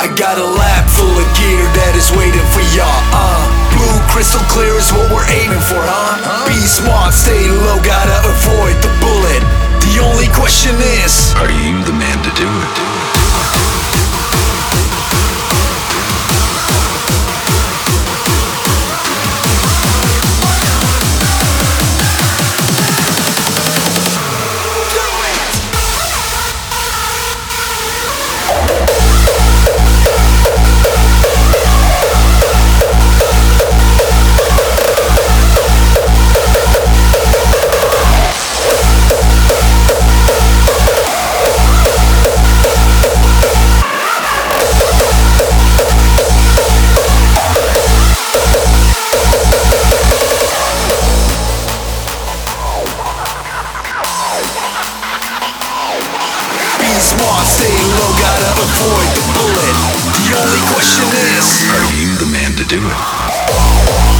I got a lab full of gear that is waiting for y'all. Blue crystal clear is what we're aiming for, huh? Be smart, stay low, gotta avoid the bullet. The only question is, are you the man to do it? smart, stay low, gotta avoid the bullet. The only question is, are you the man to do it?